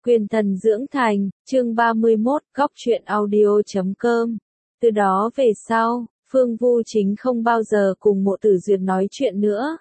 Quyền thần dưỡng thành, chương 31, góc truyện audio.com. Từ đó về sau, Phương Vu Chính không bao giờ cùng Mộ Tử Duyệt nói chuyện nữa.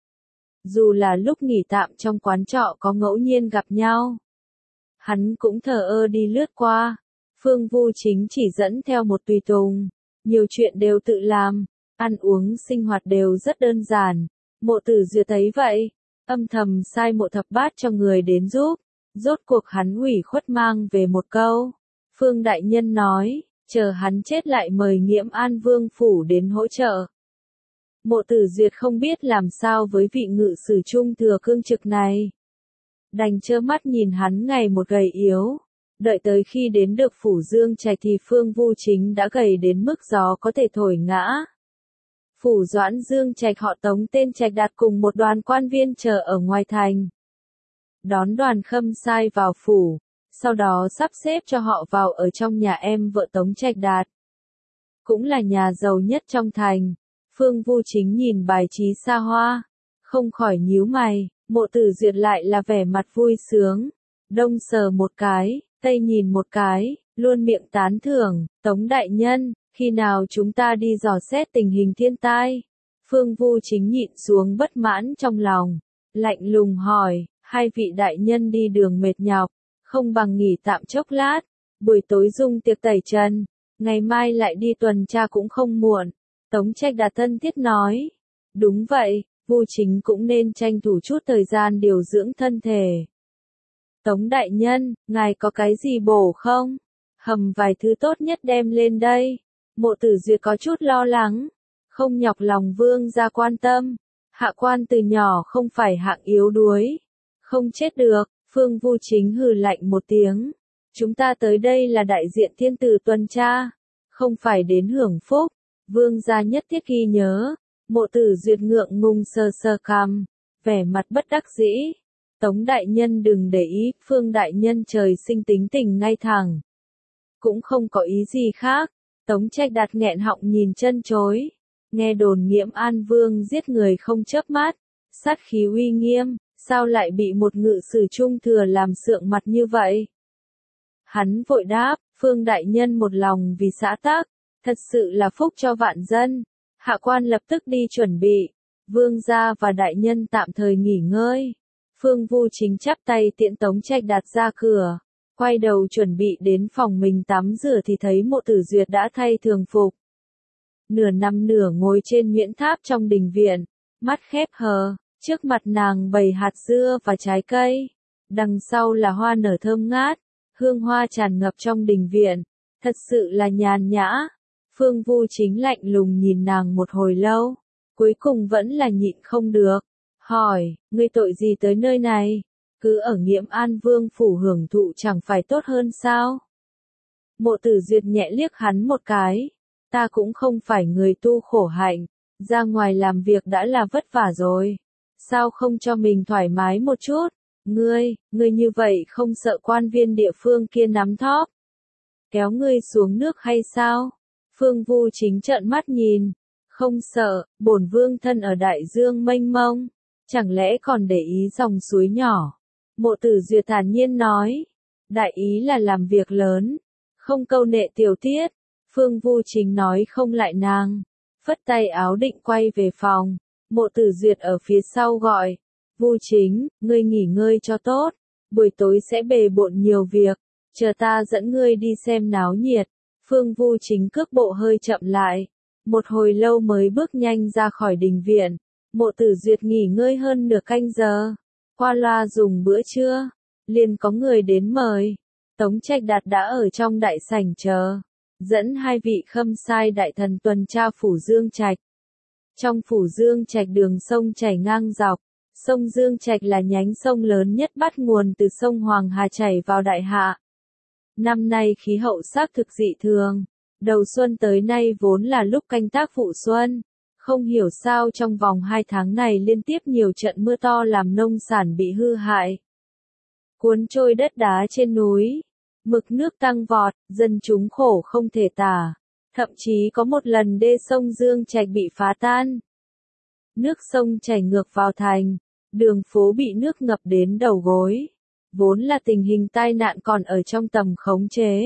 Dù là lúc nghỉ tạm trong quán trọ có ngẫu nhiên gặp nhau, hắn cũng thờ ơ đi lướt qua. Phương Vu Chính chỉ dẫn theo một tùy tùng, nhiều chuyện đều tự làm, ăn uống sinh hoạt đều rất đơn giản. Mộ Tử Duyệt thấy vậy, âm thầm sai Mộ Thập Bát cho người đến giúp. Rốt cuộc hắn ủy khuất mang về một câu. Phương đại nhân nói, chờ hắn chết lại mời Nghiễm An Vương phủ đến hỗ trợ. Mộ Tử Duyệt không biết làm sao với vị ngự sử trung thừa cương trực này. Đành trơ mắt nhìn hắn ngày một gầy yếu. Đợi tới khi đến được phủ Dương Trạch thì Phương Vu Chính đã gầy đến mức gió có thể thổi ngã. Phủ Doãn Dương Trạch họ Tống tên Trạch Đạt cùng một đoàn quan viên chờ ở ngoài thành. Đón đoàn Khâm Sai vào phủ, sau đó sắp xếp cho họ vào ở trong nhà em vợ Tống Trạch Đạt. Cũng là nhà giàu nhất trong thành. Phương Vu Chính nhìn bài trí xa hoa, không khỏi nhíu mày. Mộ Tử Duyệt lại là vẻ mặt vui sướng. Đông sờ một cái, tây nhìn một cái, luôn miệng tán thưởng. Tống đại nhân, khi nào chúng ta đi dò xét tình hình thiên tai? Phương Vu Chính nhịn xuống bất mãn trong lòng, lạnh lùng hỏi. Hai vị đại nhân đi đường mệt nhọc, không bằng nghỉ tạm chốc lát, buổi tối dung tiệc tẩy trần, ngày mai lại đi tuần tra cũng không muộn. Tống Trạch Đạt thân thiết nói. Đúng vậy, Vu Chính cũng nên tranh thủ chút thời gian điều dưỡng thân thể. Tống đại nhân, ngài có cái gì bổ không? Hầm vài thứ tốt nhất đem lên đây. Mộ Tử Duyệt có chút lo lắng, không nhọc lòng vương gia quan tâm. Hạ quan từ nhỏ không phải hạng yếu đuối. Không chết được. Phương Vu Chính hừ lạnh một tiếng. Chúng ta tới đây là đại diện thiên tử tuần tra, không phải đến hưởng phúc. Vương gia nhất thiết ghi nhớ. Mộ Tử Duyệt ngượng ngùng sờ sờ cằm, vẻ mặt bất đắc dĩ. Tống đại nhân đừng để ý, Phương đại nhân trời sinh tính tình ngay thẳng, cũng không có ý gì khác. Tống Trạch Đạt nghẹn họng nhìn chân chối. Nghe đồn Nghiễm An Vương giết người không chớp mắt, sát khí uy nghiêm. Sao lại bị một ngự sử trung thừa làm sượng mặt như vậy? Hắn vội đáp, Phương đại nhân một lòng vì xã tắc, thật sự là phúc cho vạn dân. Hạ quan lập tức đi chuẩn bị. Vương gia và đại nhân tạm thời nghỉ ngơi. Phương Vu Chính chắp tay tiễn Tống Trạch Đạt ra cửa, quay đầu chuẩn bị đến phòng mình tắm rửa thì thấy Mộ Tử Duyệt đã thay thường phục. Nửa nằm nửa ngồi trên nhuyễn tháp trong đình viện, mắt khép hờ. Trước mặt nàng bày hạt dưa và trái cây, đằng sau là hoa nở thơm ngát, hương hoa tràn ngập trong đình viện, thật sự là nhàn nhã. Phương Vu Chính lạnh lùng nhìn nàng một hồi lâu, cuối cùng vẫn là nhịn không được, hỏi, ngươi tội gì tới nơi này, cứ ở Nghiễm An Vương phủ hưởng thụ chẳng phải tốt hơn sao? Mộ Tử Duyệt nhẹ liếc hắn một cái, ta cũng không phải người tu khổ hạnh, ra ngoài làm việc đã là vất vả rồi. Sao không cho mình thoải mái một chút? Ngươi như vậy không sợ quan viên địa phương kia nắm thóp? Kéo ngươi xuống nước hay sao? Phương Vu Chính trợn mắt nhìn. Không sợ, bổn vương thân ở đại dương mênh mông. Chẳng lẽ còn để ý dòng suối nhỏ? Mộ Tử Duyệt thản nhiên nói. Đại ý là làm việc lớn, không câu nệ tiểu tiết. Phương Vu Chính nói không lại nàng, phất tay áo định quay về phòng. Mộ Tử Duyệt ở phía sau gọi, Vu Chính, ngươi nghỉ ngơi cho tốt, buổi tối sẽ bề bộn nhiều việc, chờ ta dẫn ngươi đi xem náo nhiệt. Phương Vu Chính cước bộ hơi chậm lại, một hồi lâu mới bước nhanh ra khỏi đình viện. Mộ Tử Duyệt nghỉ ngơi hơn nửa canh giờ, qua loa dùng bữa trưa, liền có người đến mời. Tống Trạch Đạt đã ở trong đại sảnh chờ, dẫn hai vị Khâm Sai đại thần tuần tra phủ Dương Trạch. Trong phủ Dương Trạch đường sông chảy ngang dọc, sông Dương Trạch là nhánh sông lớn nhất bắt nguồn từ sông Hoàng Hà chảy vào Đại Hạ. Năm nay khí hậu xác thực dị thường, đầu xuân tới nay vốn là lúc canh tác vụ xuân, không hiểu sao trong vòng 2 tháng này liên tiếp nhiều trận mưa to làm nông sản bị hư hại, cuốn trôi đất đá trên núi, mực nước tăng vọt, dân chúng khổ không thể tả. Thậm chí có một lần đê sông Dương Trạch bị phá tan. Nước sông chảy ngược vào thành, đường phố bị nước ngập đến đầu gối. vốn là tình hình tai nạn còn ở trong tầm khống chế.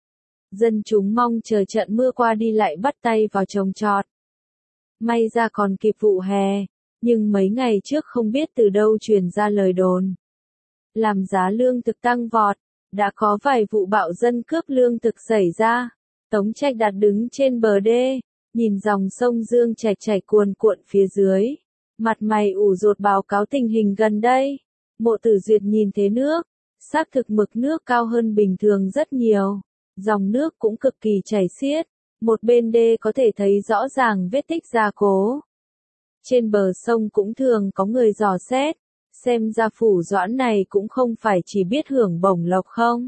Dân chúng mong chờ trận mưa qua đi lại bắt tay vào trồng trọt. May ra còn kịp vụ hè, nhưng mấy ngày trước không biết từ đâu truyền ra lời đồn. Làm giá lương thực tăng vọt, đã có vài vụ bạo dân cướp lương thực xảy ra. Tống Trạch Đạt đứng trên bờ đê, nhìn dòng sông Dương Trạch chảy cuồn cuộn phía dưới. Mặt mày ủ rột báo cáo tình hình gần đây. Mộ Tử Duyệt nhìn thế nước, xác thực mực nước cao hơn bình thường rất nhiều. Dòng nước cũng cực kỳ chảy xiết, một bên đê có thể thấy rõ ràng vết tích gia cố. Trên bờ sông cũng thường có người dò xét, xem ra Phủ Doãn này cũng không phải chỉ biết hưởng bổng lộc không.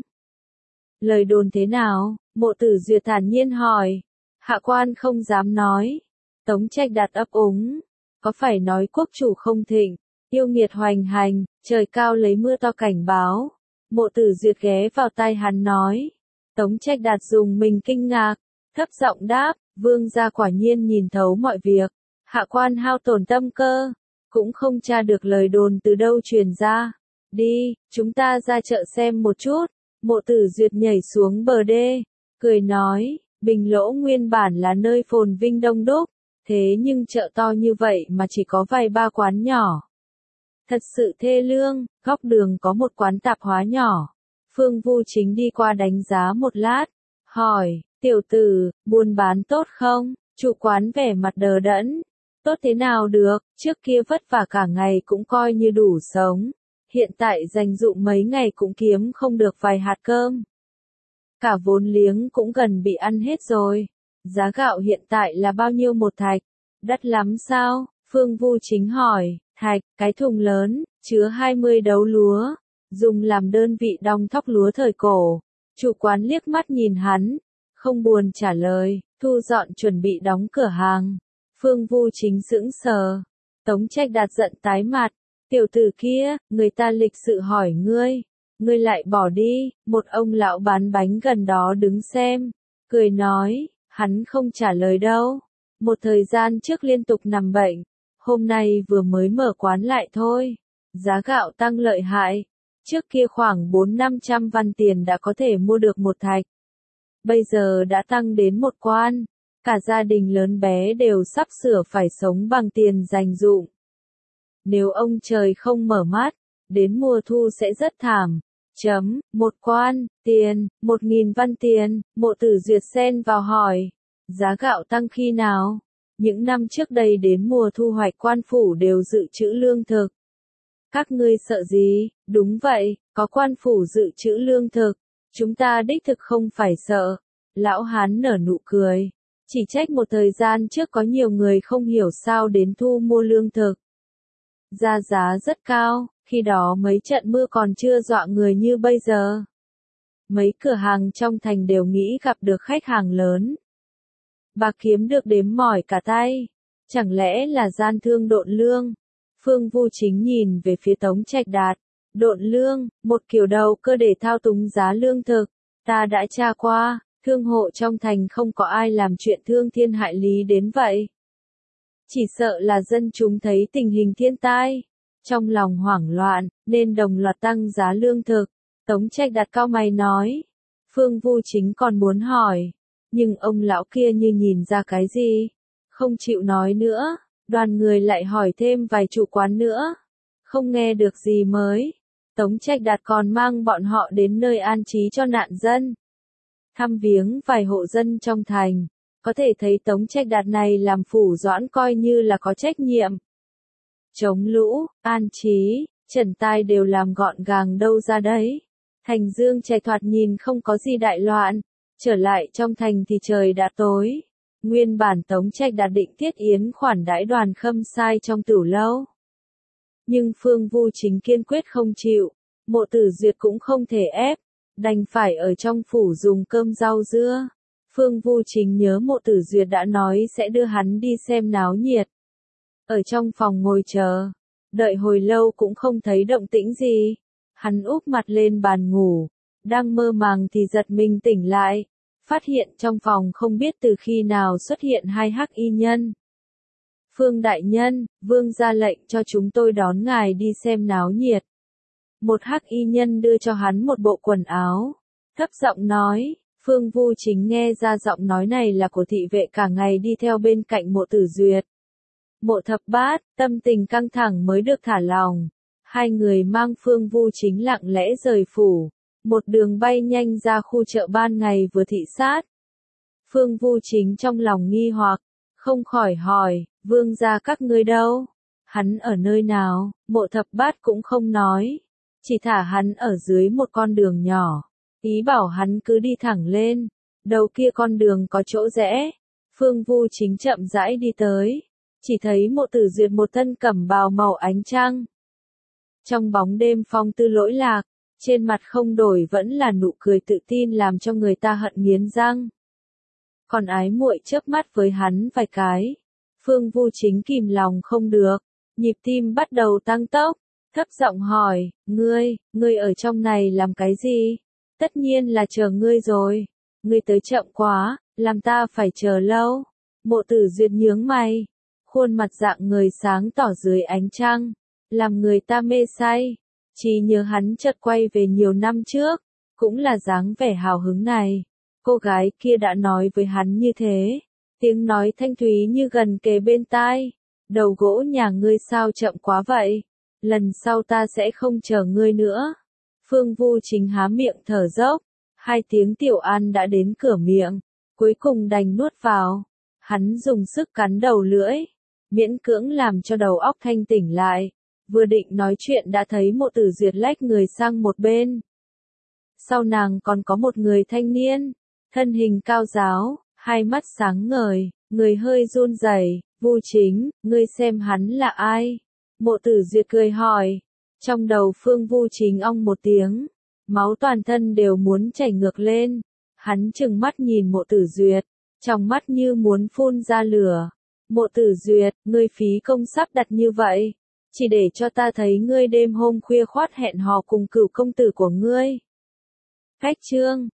Lời đồn thế nào? Mộ Tử Duyệt thản nhiên hỏi. Hạ quan không dám nói. Tống Trạch Đạt ấp úng. Có phải nói quốc chủ không thịnh, yêu nghiệt hoành hành, trời cao lấy mưa to cảnh báo. Mộ Tử Duyệt ghé vào tai hắn nói. Tống Trạch Đạt dùng mình kinh ngạc, thấp giọng đáp, vương gia quả nhiên nhìn thấu mọi việc. Hạ quan hao tổn tâm cơ, cũng không tra được lời đồn từ đâu truyền ra. Đi, chúng ta ra chợ xem một chút. Mộ Tử Duyệt nhảy xuống bờ đê, cười nói, Bình Lỗ nguyên bản là nơi phồn vinh đông đúc, thế nhưng chợ to như vậy mà chỉ có vài ba quán nhỏ. Thật sự thê lương, góc đường có một quán tạp hóa nhỏ. Phương Vu Chính đi qua đánh giá một lát, hỏi, tiểu tử, buôn bán tốt không? Chủ quán vẻ mặt đờ đẫn. Tốt thế nào được, trước kia vất vả cả ngày cũng coi như đủ sống. Hiện tại dành dụm mấy ngày cũng kiếm không được vài hạt cơm. Cả vốn liếng cũng gần bị ăn hết rồi. Giá gạo hiện tại là bao nhiêu một thạch? Đắt lắm sao? Phương Vu Chính hỏi, thạch, cái thùng lớn, chứa 20 đấu lúa, dùng làm đơn vị đong thóc lúa thời cổ. Chủ quán liếc mắt nhìn hắn, không buồn trả lời, thu dọn chuẩn bị đóng cửa hàng. Phương Vu Chính sững sờ. Tống Trạch Đạt giận tái mặt. Tiểu tử kia, người ta lịch sự hỏi ngươi. Ngươi lại bỏ đi. Một ông lão bán bánh gần đó đứng xem. Cười nói, hắn không trả lời đâu. Một thời gian trước liên tục nằm bệnh. Hôm nay vừa mới mở quán lại thôi. Giá gạo tăng lợi hại. Trước kia khoảng 400-500 văn tiền đã có thể mua được một thạch. Bây giờ đã tăng đến một quan. Cả gia đình lớn bé đều sắp sửa phải sống bằng tiền dành dụm. Nếu ông trời không mở mắt, đến mùa thu sẽ rất thảm. Một quan, tiền, 1.000 văn tiền, Mộ Tử Duyệt xen vào hỏi. Giá gạo tăng khi nào? Những năm trước đây đến mùa thu hoạch quan phủ đều dự trữ lương thực. Các ngươi sợ gì? Đúng vậy, có quan phủ dự trữ lương thực. Chúng ta đích thực không phải sợ. Lão hán nở nụ cười. Chỉ trách một thời gian trước có nhiều người không hiểu sao đến thu mua lương thực. Ra giá rất cao, khi đó mấy trận mưa còn chưa dọa người như bây giờ. Mấy cửa hàng trong thành đều nghĩ gặp được khách hàng lớn. Bà kiếm được đếm mỏi cả tay. Chẳng lẽ là gian thương độn lương? Phương Vu Chính nhìn về phía Tống Trạch Đạt. Độn lương, một kiểu đầu cơ để thao túng giá lương thực. Ta đã tra qua. Thương hộ trong thành không có ai làm chuyện thương thiên hại lý đến vậy. Chỉ sợ là dân chúng thấy tình hình thiên tai, trong lòng hoảng loạn, nên đồng loạt tăng giá lương thực. Tống Trạch Đạt cau mày nói. Phương Vu Chính còn muốn hỏi, nhưng ông lão kia như nhìn ra cái gì, không chịu nói nữa. Đoàn người lại hỏi thêm vài chủ quán nữa, không nghe được gì mới. Tống Trạch Đạt còn mang bọn họ đến nơi an trí cho nạn dân. Thăm viếng vài hộ dân trong thành, có thể thấy Tống Trạch Đạt này làm Phủ Doãn coi như là có trách nhiệm. Chống lũ, an trí, trần tai đều làm gọn gàng đâu ra đấy. Thành Dương Trạch thoạt nhìn không có gì đại loạn, trở lại trong thành thì trời đã tối. Nguyên bản Tống Trạch Đạt định thiết yến khoản đãi Đoàn Khâm Sai trong tửu lâu. Nhưng Phương Vu Chính kiên quyết không chịu, Mộ Tử Duyệt cũng không thể ép. Đành phải ở trong phủ dùng cơm rau dưa. Phương Vu Chính nhớ Mộ Tử Duyệt đã nói sẽ đưa hắn đi xem náo nhiệt. Ở trong phòng ngồi chờ, đợi hồi lâu cũng không thấy động tĩnh gì. Hắn úp mặt lên bàn ngủ, đang mơ màng thì giật mình tỉnh lại, phát hiện trong phòng không biết từ khi nào xuất hiện hai hắc y nhân. Phương đại nhân, vương ra lệnh cho chúng tôi đón ngài đi xem náo nhiệt. Một hắc y nhân đưa cho hắn một bộ quần áo, thấp giọng nói. Phương Vu Chính nghe ra giọng nói này là của thị vệ cả ngày đi theo bên cạnh Mộ Tử Duyệt. Mộ Thập Bát, tâm tình căng thẳng mới được thả lỏng. Hai người mang Phương Vu Chính lặng lẽ rời phủ, một đường bay nhanh ra khu chợ ban ngày vừa thị sát. Phương Vu Chính trong lòng nghi hoặc, không khỏi hỏi, vương gia các ngươi đâu? Hắn ở nơi nào? Mộ Thập Bát cũng không nói, chỉ thả hắn ở dưới một con đường nhỏ, ý bảo hắn cứ đi thẳng lên, đầu kia con đường có chỗ rẽ. Phương Vu Chính chậm rãi đi tới, chỉ thấy Mộ Tử Duyệt một thân cẩm bào màu ánh trăng. Trong bóng đêm phong tư lỗi lạc, trên mặt không đổi vẫn là nụ cười tự tin làm cho người ta hận nghiến răng. Còn ái muội chớp mắt với hắn vài cái. Phương Vu Chính kìm lòng không được, nhịp tim bắt đầu tăng tốc, thấp giọng hỏi, ngươi ở trong này làm cái gì? Tất nhiên là chờ ngươi rồi, ngươi tới chậm quá, làm ta phải chờ lâu. Mộ Tử Duyệt nhướng mày, khuôn mặt dạng người sáng tỏ dưới ánh trăng, làm người ta mê say. Chỉ nhớ hắn chợt quay về nhiều năm trước, cũng là dáng vẻ hào hứng này. Cô gái kia đã nói với hắn như thế, tiếng nói thanh thúy như gần kề bên tai. Đầu gỗ nhà ngươi sao chậm quá vậy? Lần sau ta sẽ không chờ ngươi nữa. Phương Vu Chính há miệng thở dốc, hai tiếng tiểu an đã đến cửa miệng, cuối cùng đành nuốt vào. Hắn dùng sức cắn đầu lưỡi, miễn cưỡng làm cho đầu óc thanh tỉnh lại. Vừa định nói chuyện đã thấy Mộ Tử Duyệt lách người sang một bên. Sau nàng còn có một người thanh niên, thân hình cao ráo, hai mắt sáng ngời, người hơi run rẩy. Vu Chính, ngươi xem hắn là ai? Mộ Tử Duyệt cười hỏi. Trong đầu Phương Vu Chính ong một tiếng, máu toàn thân đều muốn chảy ngược lên. Hắn trừng mắt nhìn Mộ Tử Duyệt, trong mắt như muốn phun ra lửa. Mộ Tử Duyệt, ngươi phí công sắp đặt như vậy, chỉ để cho ta thấy ngươi đêm hôm khuya khoắt hẹn hò cùng cửu công tử của ngươi. Cách chương